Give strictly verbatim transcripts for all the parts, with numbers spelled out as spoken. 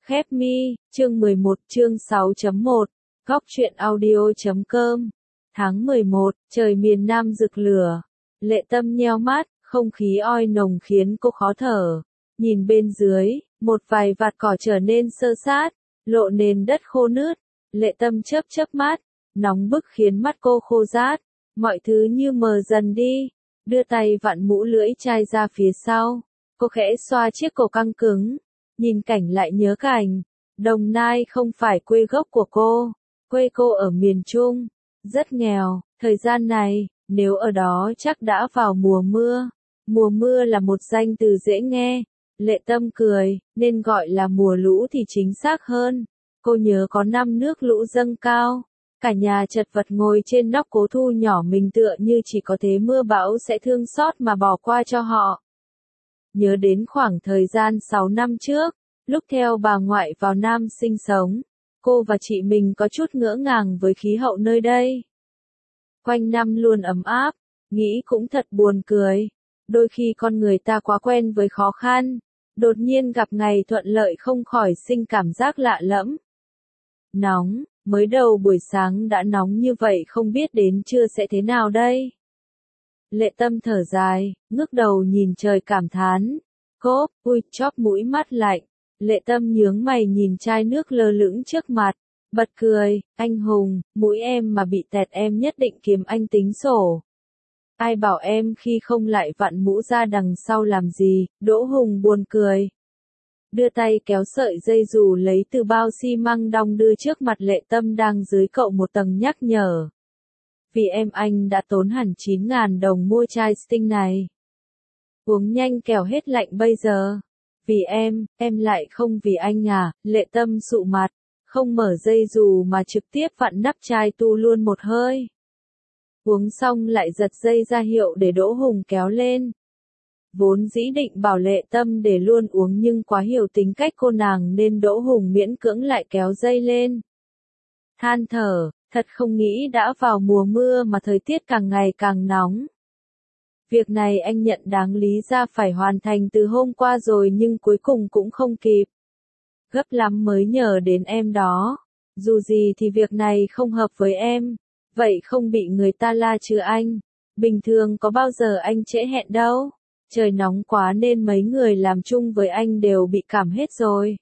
Khép mi, chương mười một, chương sáu chấm một, góc truyện audio chấm com. Tháng mười một, trời miền Nam rực lửa. Lệ Tâm nheo mắt, không khí oi nồng khiến cô khó thở. Nhìn bên dưới, một vài vạt cỏ trở nên xơ sát, lộ nền đất khô nứt. Lệ Tâm chớp chớp mắt, nóng bức khiến mắt cô khô rát. Mọi thứ như mờ dần đi. Đưa tay vặn mũ lưỡi chai ra phía sau. Cô khẽ xoa chiếc cổ căng cứng. Nhìn cảnh lại nhớ cảnh. Đồng Nai không phải quê gốc của cô. Quê cô ở miền Trung. Rất nghèo. Thời gian này, nếu ở đó chắc đã vào mùa mưa. Mùa mưa là một danh từ dễ nghe. Lệ Tâm cười, nên gọi là mùa lũ thì chính xác hơn. Cô nhớ có năm nước lũ dâng cao. Cả nhà chật vật ngồi trên nóc cố thu nhỏ mình tựa như chỉ có thế mưa bão sẽ thương xót mà bỏ qua cho họ. Nhớ đến khoảng thời gian sáu năm trước, lúc theo bà ngoại vào Nam sinh sống, cô và chị mình có chút ngỡ ngàng với khí hậu nơi đây. Quanh năm luôn ấm áp, nghĩ cũng thật buồn cười. Đôi khi con người ta quá quen với khó khăn, đột nhiên gặp ngày thuận lợi không khỏi sinh cảm giác lạ lẫm. Nóng, mới đầu buổi sáng đã nóng như vậy không biết đến trưa sẽ thế nào đây. Lệ Tâm thở dài, ngước đầu nhìn trời cảm thán. Cốp, ui, chóp mũi mắt lạnh. Lệ Tâm nhướng mày nhìn chai nước lơ lửng trước mặt. Bật cười, anh Hùng, mũi em mà bị tẹt em nhất định kiếm anh tính sổ. Ai bảo em khi không lại vặn mũ ra đằng sau làm gì, Đỗ Hùng buồn cười. Đưa tay kéo sợi dây dù lấy từ bao xi măng đong đưa trước mặt Lệ Tâm đang dưới cậu một tầng nhắc nhở. Vì em anh đã tốn hẳn chín ngàn đồng mua chai Sting này. Uống nhanh kẻo hết lạnh bây giờ. Vì em, em lại không vì anh à, Lệ Tâm sụ mặt, không mở dây dù mà trực tiếp vặn nắp chai tu luôn một hơi. Uống xong lại giật dây ra hiệu để Đỗ Hùng kéo lên. Vốn dĩ định bảo Lệ Tâm để luôn uống nhưng quá hiểu tính cách cô nàng nên Đỗ Hùng miễn cưỡng lại kéo dây lên. Than thở, thật không nghĩ đã vào mùa mưa mà thời tiết càng ngày càng nóng. Việc này anh nhận đáng lý ra phải hoàn thành từ hôm qua rồi nhưng cuối cùng cũng không kịp. Gấp lắm mới nhờ đến em đó. Dù gì thì việc này không hợp với em. Vậy không bị người ta la chứ anh. Bình thường có bao giờ anh trễ hẹn đâu. Trời nóng quá nên mấy người làm chung với anh đều bị cảm hết rồi.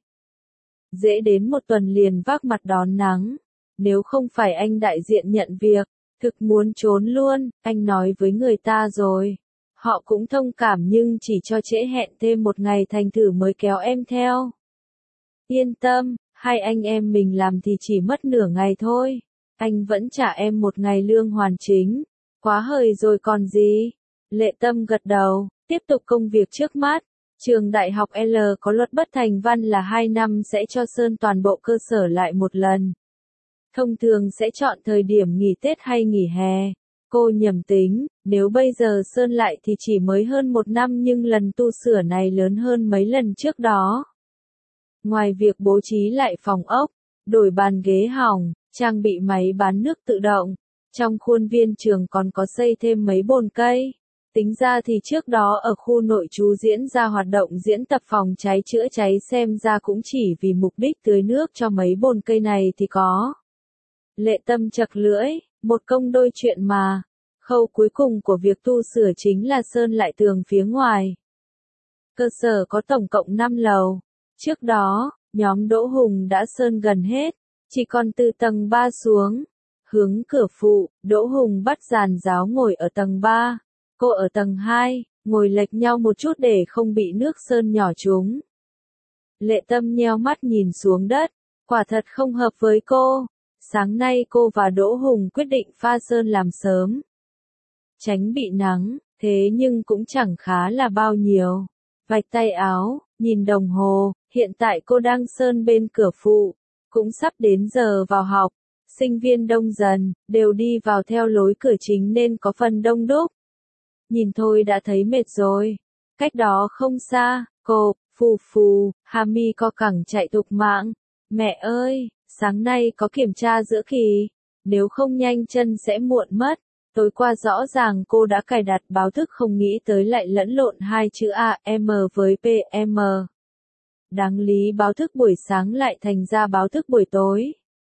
Dễ đến một tuần liền vác mặt đón nắng. Nếu không phải anh đại diện nhận việc, thực muốn trốn luôn, anh nói với người ta rồi. Họ cũng thông cảm nhưng chỉ cho trễ hẹn thêm một ngày thành thử mới kéo em theo. Yên tâm, hai anh em mình làm thì chỉ mất nửa ngày thôi. Anh vẫn trả em một ngày lương hoàn chính. Quá hời rồi còn gì. Lệ Tâm gật đầu, tiếp tục công việc trước mắt. Trường Đại học L có luật bất thành văn là hai năm sẽ cho sơn toàn bộ cơ sở lại một lần. Thông thường sẽ chọn thời điểm nghỉ Tết hay nghỉ hè. Cô nhầm tính, nếu bây giờ sơn lại thì chỉ mới hơn một năm nhưng lần tu sửa này lớn hơn mấy lần trước đó. Ngoài việc bố trí lại phòng ốc, đổi bàn ghế hỏng, trang bị máy bán nước tự động, trong khuôn viên trường còn có xây thêm mấy bồn cây. Tính ra thì trước đó ở khu nội trú diễn ra hoạt động diễn tập phòng cháy chữa cháy xem ra cũng chỉ vì mục đích tưới nước cho mấy bồn cây này thì có. Lệ Tâm chật lưỡi, một công đôi chuyện mà. Khâu cuối cùng của việc tu sửa chính là sơn lại tường phía ngoài. Cơ sở có tổng cộng năm lầu. Trước đó, nhóm Đỗ Hùng đã sơn gần hết, chỉ còn từ tầng ba xuống. Hướng cửa phụ, Đỗ Hùng bắt giàn giáo ngồi ở tầng ba. Cô ở tầng hai, ngồi lệch nhau một chút để không bị nước sơn nhỏ trúng. Lệ Tâm nheo mắt nhìn xuống đất, quả thật không hợp với cô. Sáng nay cô và Đỗ Hùng quyết định pha sơn làm sớm. Tránh bị nắng, thế nhưng cũng chẳng khá là bao nhiêu. Vạch tay áo, nhìn đồng hồ, hiện tại cô đang sơn bên cửa phụ. Cũng sắp đến giờ vào học, sinh viên đông dần, đều đi vào theo lối cửa chính nên có phần đông đúc. Nhìn thôi đã thấy mệt rồi. Cách đó không xa, cô, phù phù, Hami co cẳng chạy tục mạng. Mẹ ơi, sáng nay có kiểm tra giữa kỳ. Nếu không nhanh chân sẽ muộn mất. Tối qua rõ ràng cô đã cài đặt báo thức không nghĩ tới lại lẫn lộn hai chữ A M với P M. Đáng lý báo thức buổi sáng lại thành ra báo thức buổi tối.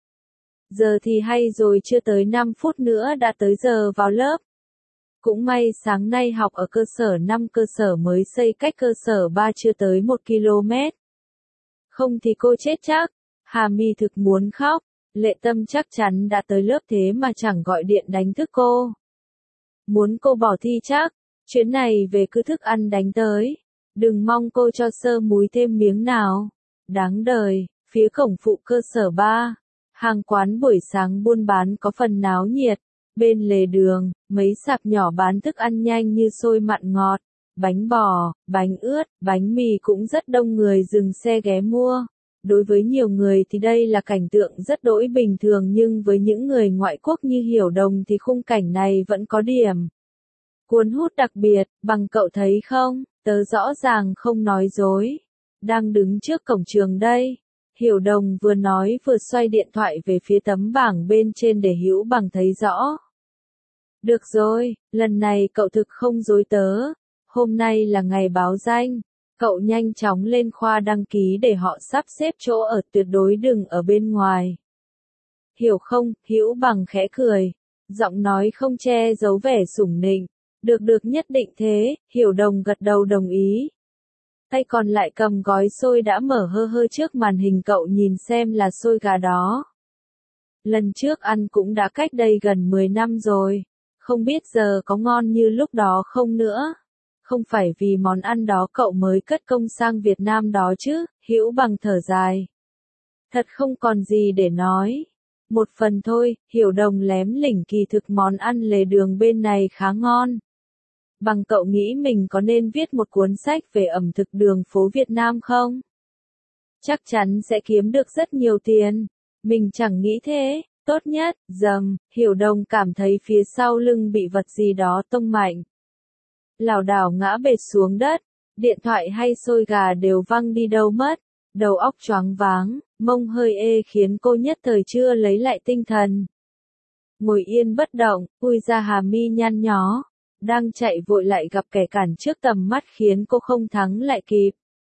Giờ thì hay rồi, chưa tới năm phút nữa đã tới giờ vào lớp. Cũng may sáng nay học ở cơ sở năm, cơ sở mới xây cách cơ sở ba chưa tới một ki lô mét. Không thì cô chết chắc. Hà My thực muốn khóc. Lệ Tâm chắc chắn đã tới lớp thế mà chẳng gọi điện đánh thức cô. Muốn cô bỏ thi chắc. Chuyến này về cứ thức ăn đánh tới. Đừng mong cô cho sơ múi thêm miếng nào. Đáng đời. Phía cổng phụ cơ sở ba, hàng quán buổi sáng buôn bán có phần náo nhiệt. Bên lề đường, mấy sạp nhỏ bán thức ăn nhanh như xôi mặn ngọt, bánh bò, bánh ướt, bánh mì cũng rất đông người dừng xe ghé mua. Đối với nhiều người thì đây là cảnh tượng rất đỗi bình thường, nhưng với những người ngoại quốc như Hiểu Đồng thì khung cảnh này vẫn có điểm cuốn hút đặc biệt. Bằng cậu thấy không, tớ rõ ràng không nói dối. Đang đứng trước cổng trường đây. Hiểu Đồng vừa nói vừa xoay điện thoại về phía tấm bảng bên trên để Hữu Bằng thấy rõ. Được rồi, lần này cậu thực không dối tớ. Hôm nay là ngày báo danh. Cậu nhanh chóng lên khoa đăng ký để họ sắp xếp chỗ ở, tuyệt đối đừng ở bên ngoài. Hiểu không? Hữu Bằng khẽ cười. Giọng nói không che giấu vẻ sủng nịnh. Được được, nhất định thế. Hiểu Đồng gật đầu đồng ý. Tay còn lại cầm gói xôi đã mở hơ hơ trước màn hình, cậu nhìn xem là xôi gà đó. Lần trước ăn cũng đã cách đây gần mười năm rồi. Không biết giờ có ngon như lúc đó không nữa. Không phải vì món ăn đó cậu mới cất công sang Việt Nam đó chứ. Hữu Bằng thở dài. Thật không còn gì để nói. Một phần thôi. Hiểu Đồng lém lỉnh, kỳ thực món ăn lề đường bên này khá ngon. Bằng cậu nghĩ mình có nên viết một cuốn sách về ẩm thực đường phố Việt Nam không? Chắc chắn sẽ kiếm được rất nhiều tiền. Mình chẳng nghĩ thế. Tốt nhất, dầm, Hiểu Đồng cảm thấy phía sau lưng bị vật gì đó tông mạnh. Lảo đảo ngã bệt xuống đất. Điện thoại hay xôi gà đều văng đi đâu mất. Đầu óc choáng váng, mông hơi ê khiến cô nhất thời chưa lấy lại tinh thần. Ngồi yên bất động, ui ra Hà My nhăn nhó. Đang chạy vội lại gặp kẻ cản trước tầm mắt khiến cô không thắng lại kịp.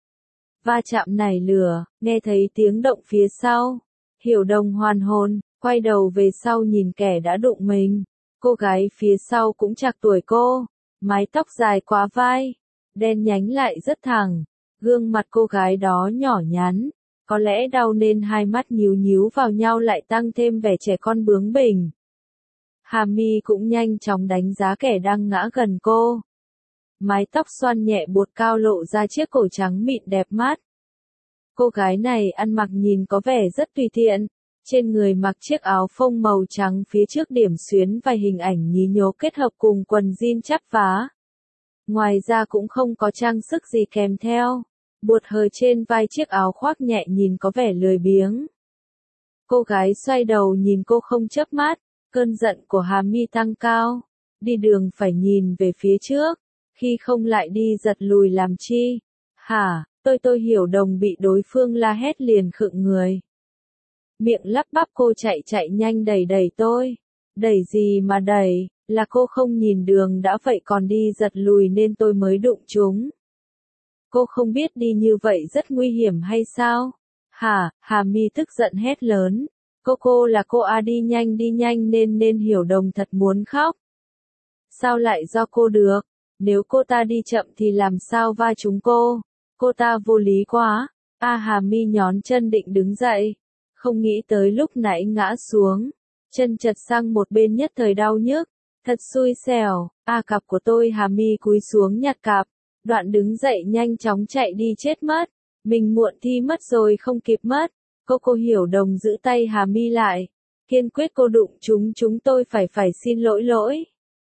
Va chạm nảy lửa, nghe thấy tiếng động phía sau. Hiểu Đồng hoàn hồn, quay đầu về sau nhìn kẻ đã đụng mình. Cô gái phía sau cũng chạc tuổi cô. Mái tóc dài quá vai. Đen nhánh lại rất thẳng. Gương mặt cô gái đó nhỏ nhắn. Có lẽ đau nên hai mắt nhíu nhíu vào nhau lại tăng thêm vẻ trẻ con bướng bỉnh. Hà My cũng nhanh chóng đánh giá kẻ đang ngã gần cô. Mái tóc xoăn nhẹ buộc cao lộ ra chiếc cổ trắng mịn đẹp mắt. Cô gái này ăn mặc nhìn có vẻ rất tùy tiện. Trên người mặc chiếc áo phông màu trắng, phía trước điểm xuyến vài hình ảnh nhí nhố kết hợp cùng quần jean chắp vá. Ngoài ra cũng không có trang sức gì kèm theo. Buột hờ trên vai chiếc áo khoác nhẹ nhìn có vẻ lười biếng. Cô gái xoay đầu nhìn cô không chớp mắt. Cơn giận của Hà My tăng cao. Đi đường phải nhìn về phía trước. Khi không lại đi giật lùi làm chi? Hả, tôi tôi Hiểu Đồng bị đối phương la hét liền khựng người. Miệng lắp bắp, cô chạy chạy nhanh đẩy đẩy tôi. Đẩy gì mà đẩy, là cô không nhìn đường đã vậy còn đi giật lùi nên tôi mới đụng chúng. Cô không biết đi như vậy rất nguy hiểm hay sao? Hả, Hà My tức giận hét lớn. Cô cô là cô à, đi nhanh đi nhanh nên nên Hiểu Đồng thật muốn khóc. Sao lại do cô được? Nếu cô ta đi chậm thì làm sao va chúng cô? Cô ta vô lý quá. A Hà My nhón chân định đứng dậy. Không nghĩ tới lúc nãy ngã xuống. Chân chật sang một bên nhất thời đau nhức. Thật xui xẻo. A cặp của tôi. Hà My cúi xuống nhặt cặp. Đoạn đứng dậy nhanh chóng chạy đi chết mất. Mình muộn thi mất rồi, không kịp mất. Cô cô Hiểu Đồng giữ tay Hà My lại. Kiên quyết cô đụng chúng chúng tôi phải phải xin lỗi lỗi.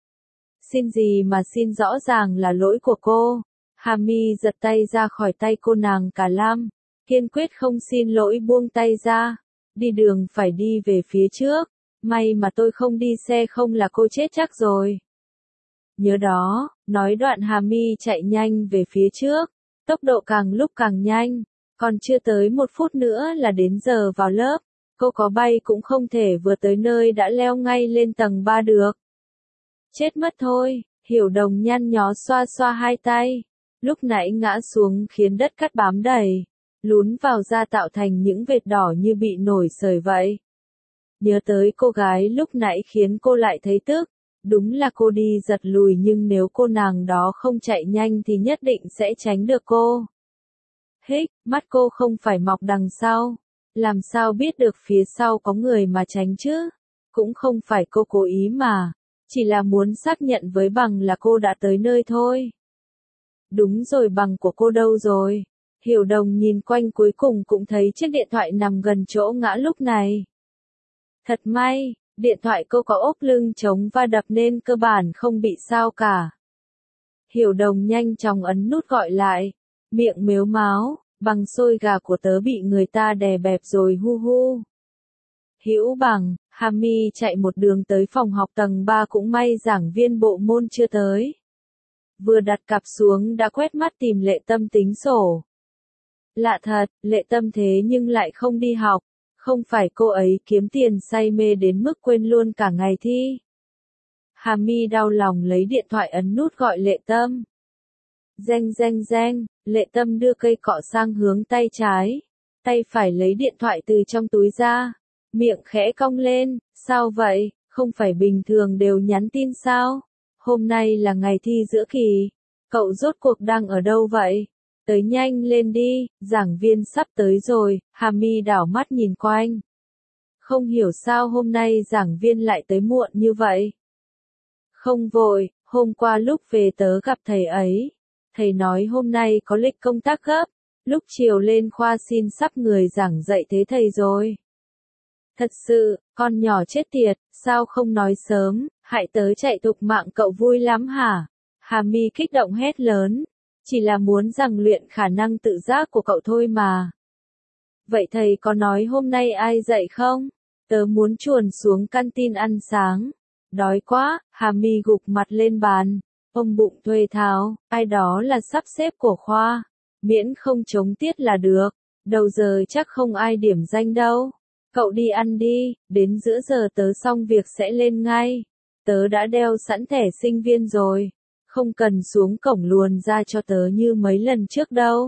Xin gì mà xin, rõ ràng là lỗi của cô. Hà My giật tay ra khỏi tay cô nàng cả lam. Kiên quyết không xin lỗi, buông tay ra. Đi đường phải đi về phía trước. May mà tôi không đi xe, không là cô chết chắc rồi. Nhớ đó, nói đoạn Hà My chạy nhanh về phía trước. Tốc độ càng lúc càng nhanh. Còn chưa tới một phút nữa là đến giờ vào lớp. Cô có bay cũng không thể vừa tới nơi đã leo ngay lên tầng ba được. Chết mất thôi. Hiểu Đồng nhăn nhó xoa xoa hai tay. Lúc nãy ngã xuống khiến đất cát bám đầy. lún vào da tạo thành những vệt đỏ như bị nổi sời vậy. Nhớ tới cô gái lúc nãy khiến cô lại thấy tức, đúng là cô đi giật lùi nhưng nếu cô nàng đó không chạy nhanh thì nhất định sẽ tránh được cô. Hích, mắt cô không phải mọc đằng sau, làm sao biết được phía sau có người mà tránh chứ? Cũng không phải cô cố ý mà, chỉ là muốn xác nhận với bằng là cô đã tới nơi thôi. Đúng rồi, bằng của cô đâu rồi? Hiểu Đồng nhìn quanh cuối cùng cũng thấy chiếc điện thoại nằm gần chỗ ngã lúc này. Thật may, điện thoại cô có ốp lưng chống va đập nên cơ bản không bị sao cả. Hiểu Đồng nhanh chóng ấn nút gọi lại, miệng mếu máo, bằng xôi gà của tớ bị người ta đè bẹp rồi hu hu. Hữu Bằng, Hami chạy một đường tới phòng học tầng ba, cũng may giảng viên bộ môn chưa tới. Vừa đặt cặp xuống đã quét mắt tìm Lệ Tâm tính sổ. Lạ thật, Lệ Tâm thế nhưng lại không đi học, không phải cô ấy kiếm tiền say mê đến mức quên luôn cả ngày thi. Hami đau lòng lấy điện thoại ấn nút gọi Lệ Tâm. Reng reng reng, Lệ Tâm đưa cây cọ sang hướng tay trái, tay phải lấy điện thoại từ trong túi ra, miệng khẽ cong lên, sao vậy, không phải bình thường đều nhắn tin sao? Hôm nay là ngày thi giữa kỳ, cậu rốt cuộc đang ở đâu vậy? Tới nhanh lên đi, giảng viên sắp tới rồi. Hami đảo mắt nhìn quanh. Không hiểu sao hôm nay giảng viên lại tới muộn như vậy. Không vội, hôm qua lúc về tớ gặp thầy ấy. Thầy nói hôm nay có lịch công tác gấp, lúc chiều lên khoa xin sắp người giảng dạy thế thầy rồi. Thật sự, con nhỏ chết tiệt, sao không nói sớm, hại tớ chạy tục mạng cậu vui lắm hả? Hami kích động hét lớn, chỉ là muốn rèn luyện khả năng tự giác của cậu thôi mà. Vậy thầy có nói hôm nay ai dạy không? Tớ muốn chuồn xuống canteen ăn sáng. Đói quá, Hami gục mặt lên bàn, ôm bụng thuê tháo, ai đó là sắp xếp của khoa. Miễn không chống tiết là được, đầu giờ chắc không ai điểm danh đâu. Cậu đi ăn đi, đến giữa giờ tớ xong việc sẽ lên ngay. Tớ đã đeo sẵn thẻ sinh viên rồi, không cần xuống cổng luồn ra cho tớ như mấy lần trước đâu.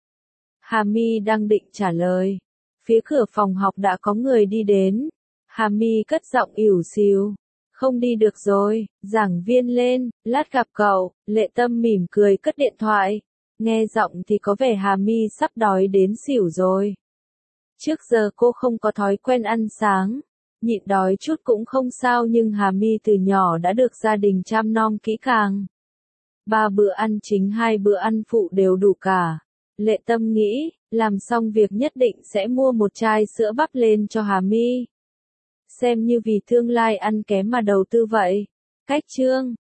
Hami đang định trả lời, phía cửa phòng học đã có người đi đến. Hami cất giọng ỉu xìu, không đi được rồi, giảng viên lên, lát gặp cậu. Lệ Tâm mỉm cười cất điện thoại, nghe giọng thì có vẻ Hami sắp đói đến xỉu rồi. Trước giờ cô không có thói quen ăn sáng, nhịn đói chút cũng không sao, nhưng Hami từ nhỏ đã được gia đình chăm nom kỹ càng. Ba bữa ăn chính hai bữa ăn phụ đều đủ cả. Lệ Tâm nghĩ, làm xong việc nhất định sẽ mua một chai sữa bắp lên cho Hami. Xem như vì tương lai ăn kém mà đầu tư vậy. Cách chương